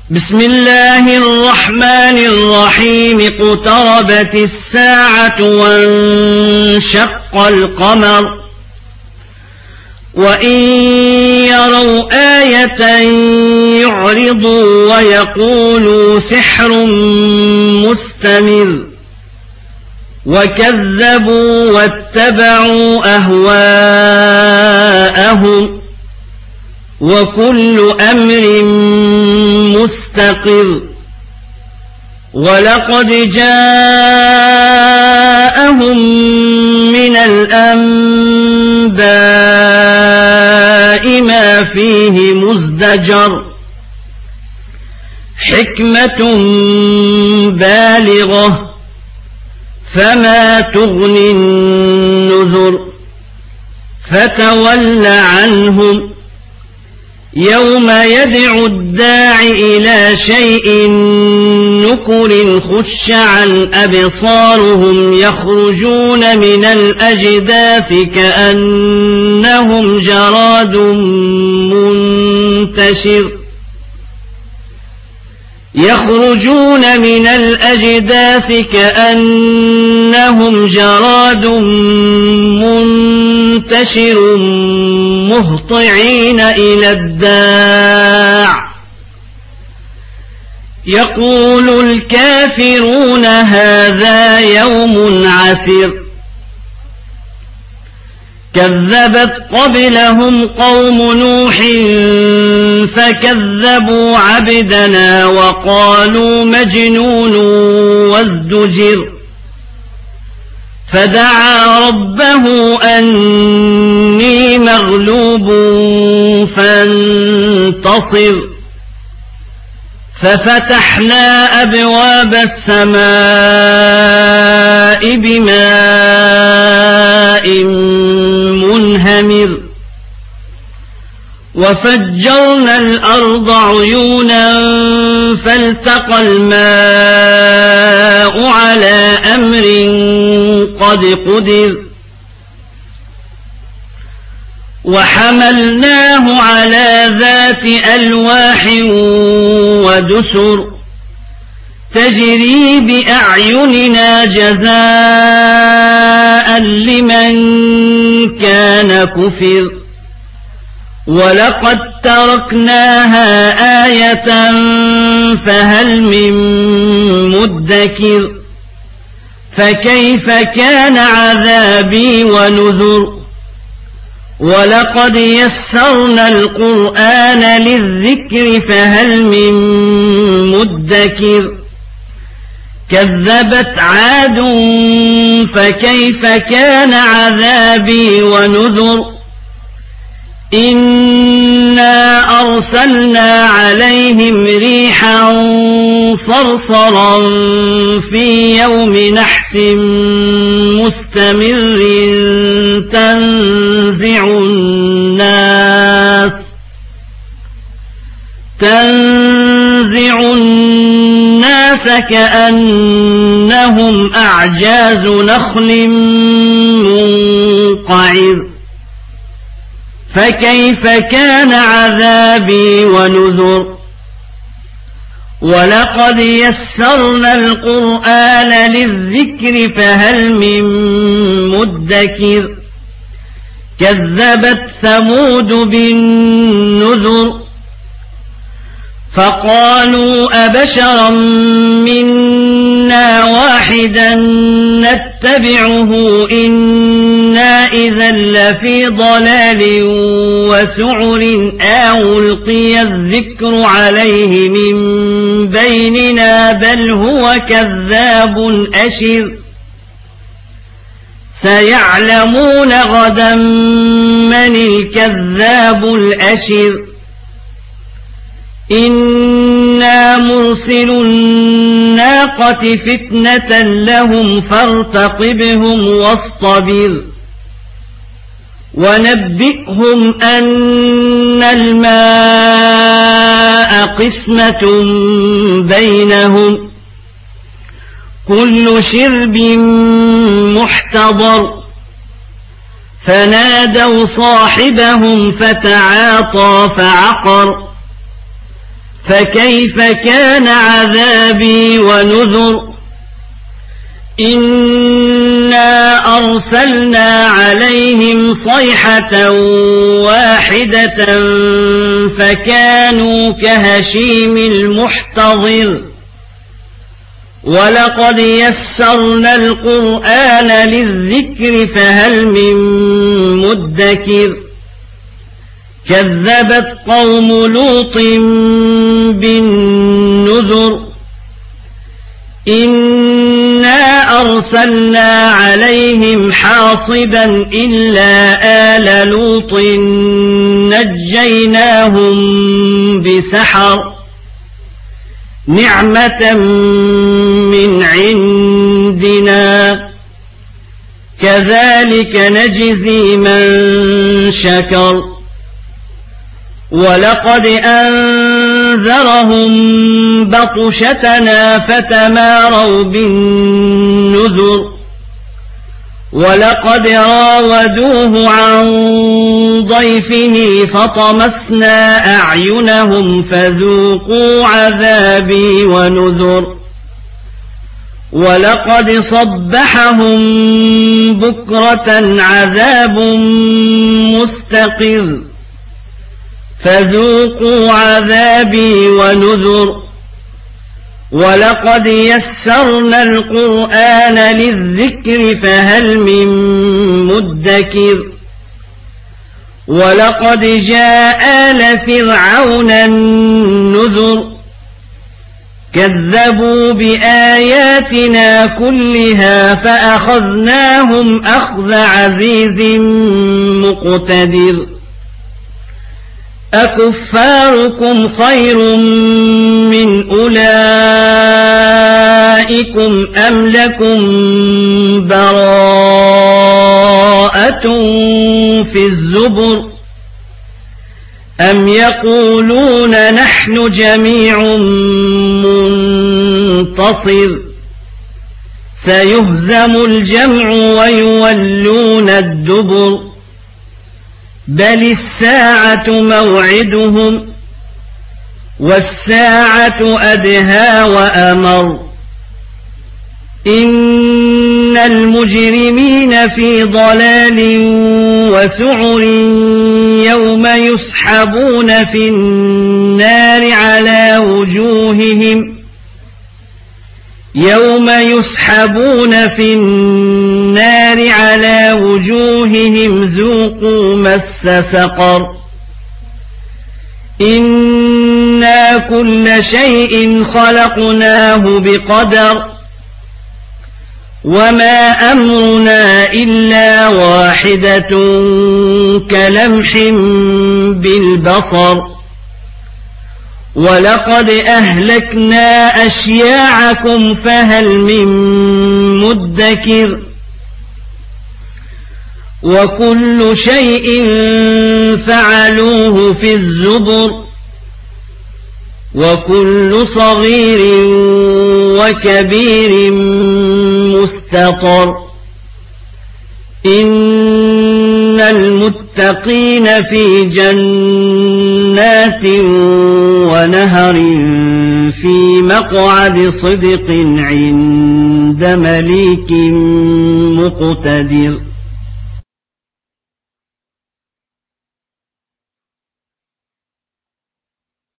بسم الله الرحمن الرحيم. اقتربت الساعة وانشق القمر وإن يروا آية يعرضوا ويقولوا سحر مستمر وكذبوا واتبعوا أهواءهم وكل أمر مستقر. ولقد جاءهم من الأنباء ما فيه مزدجر حكمة بالغة فما تغني النذر. فتول عنهم يوم يدعو الداع إلى شيء نكر خش عن أبصارهم يخرجون من الأجداث كأنهم جراد منتشر يخرجون من الأجداث كأنهم جراد منتشر مهطعين إلى الداع يقول الكافرون هذا يوم عسر. كذبت قبلهم قوم نوح فكذبوا عبدنا وقالوا مجنون وازدجر. فدعا ربه أني مغلوب فانتصر. ففتحنا أبواب السماء بماء منهمر وفجرنا الأرض عيونا فالتقى الماء على أمر قد قدر. وحملناه على ذات ألواح ودسر تجري بأعيننا جزاء لمن كان كفر. ولقد تركناها آية فهل من مدكر. فكيف كان عذابي ونذر. ولقد يسرنا القرآن للذكر فهل من مدكر. كذبت عاد فكيف كان عذابي ونذر. إنا أرسلنا عليهم ريحا صرصرا في يوم نحس مستمر تنزع الناس كأنهم أعجاز نخل منقعر. فكيف كان عذابي ونذر. ولقد يسرنا القرآن للذكر فهل من مدكر. كذبت ثمود بالنذر فقالوا أبشرا منا واحدا نتبعه إنا إذا لفي ضلال وسعر. ألقي الذكر عليه من بيننا بل هو كذاب أشر. سيعلمون غدا من الكذاب الأشر. إنا مرسل الناقة فتنة لهم فارتقبهم واصطبر. ونبئهم أن الماء قسمة بينهم كل شرب محتضر. فنادوا صاحبهم فتعاطى فعقر فكيف كان عذابي ونذر إنا أرسلنا عليهم صيحة واحدة فكانوا كهشيم المحتضر ولقد يسرنا القرآن للذكر فهل من مدكر كذبت قوم لوط بالنذر إنا أرسلنا عليهم حاصبا إلا آل لوط نجيناهم بسحر نعمة من عندنا كذلك نجزي من شكر ولقد أنذرهم بطشتنا فتماروا بالنذر ولقد راودوه عن ضيفه فطمسنا أعينهم فذوقوا عذابي ونذر ولقد صبحهم بكرة عذاب مستقر فذوقوا عذابي ونذر ولقد يسرنا القرآن للذكر فهل من مدكر ولقد جاء آل فرعون النذر كذبوا بآياتنا كلها فأخذناهم أخذ عزيز مقتدر أكفاركم خير من أولئكم أم لكم براءة في الزبر أم يقولون نحن جميع منتصر سيهزم الجمع ويولون الدبر بل الساعة موعدهم والساعة أدهى وأمر إن المجرمين في ضلال وسعر يوم يسحبون في النار على وجوههم ذوقوا مس سقر إنا كل شيء خلقناه بقدر وما أمرنا إلا واحدة كلمح بالبصر ولقد أهلكنا أشياعكم فهل من مدكر وكل شيء فعلوه في الزبر وكل صغير وكبير مستطر إن المتقين في جنات ونهر في مقعد صدق عند مليك مقتدر